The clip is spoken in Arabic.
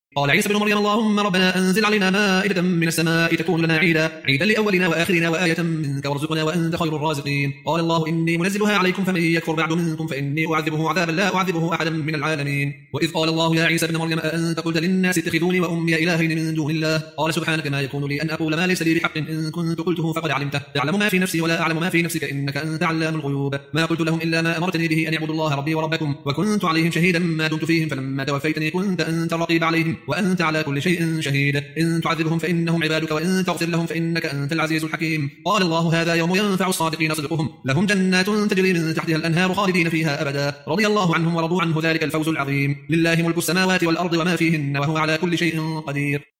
قال عيسى بن مريم اللهم ربنا أنزل علينا مائدة من السماء تكون لنا عيدا لأولنا وآخرنا وآية منك وارزقنا وأنت خير الرازقين. قال الله إني منزلها عليكم فمن يكفر بعد منكم فإني أعذبه عذابا لا أعذبه أحدا من العالمين. وإذ قال الله يا عيسى بن مريم أأنت قلت للناس اتخذوني وأمي إلهين من دون الله قال سبحانك ما يكون لي أن أقول ما ليس لي بحق إن كنت قلته فقد علمته تعلم ما في نفسي ولا أعلم ما في نفسك إنك أنت علام الغيوب. ما قلت لهم إلا ما أمرتني به أن يعبدوا الله ربي وربكم وكنت عليهم شهيدا ما دمت فيهم فلما توفيتني كنت أنت الرقيب عليهم وأنت على كل شيء شهيد. إن تعذبهم فإنهم عبادك وإن تغفر لهم فإنك أنت العزيز الحكيم. قال الله هذا يوم ينفع الصادقين صدقهم لهم جنات تجري من تحتها الأنهار خالدين فيها أبدا رضي الله عنهم ورضوا عنه ذلك الفوز العظيم. لله ملك السماوات والأرض وما فيهن وهو على كل شيء قدير.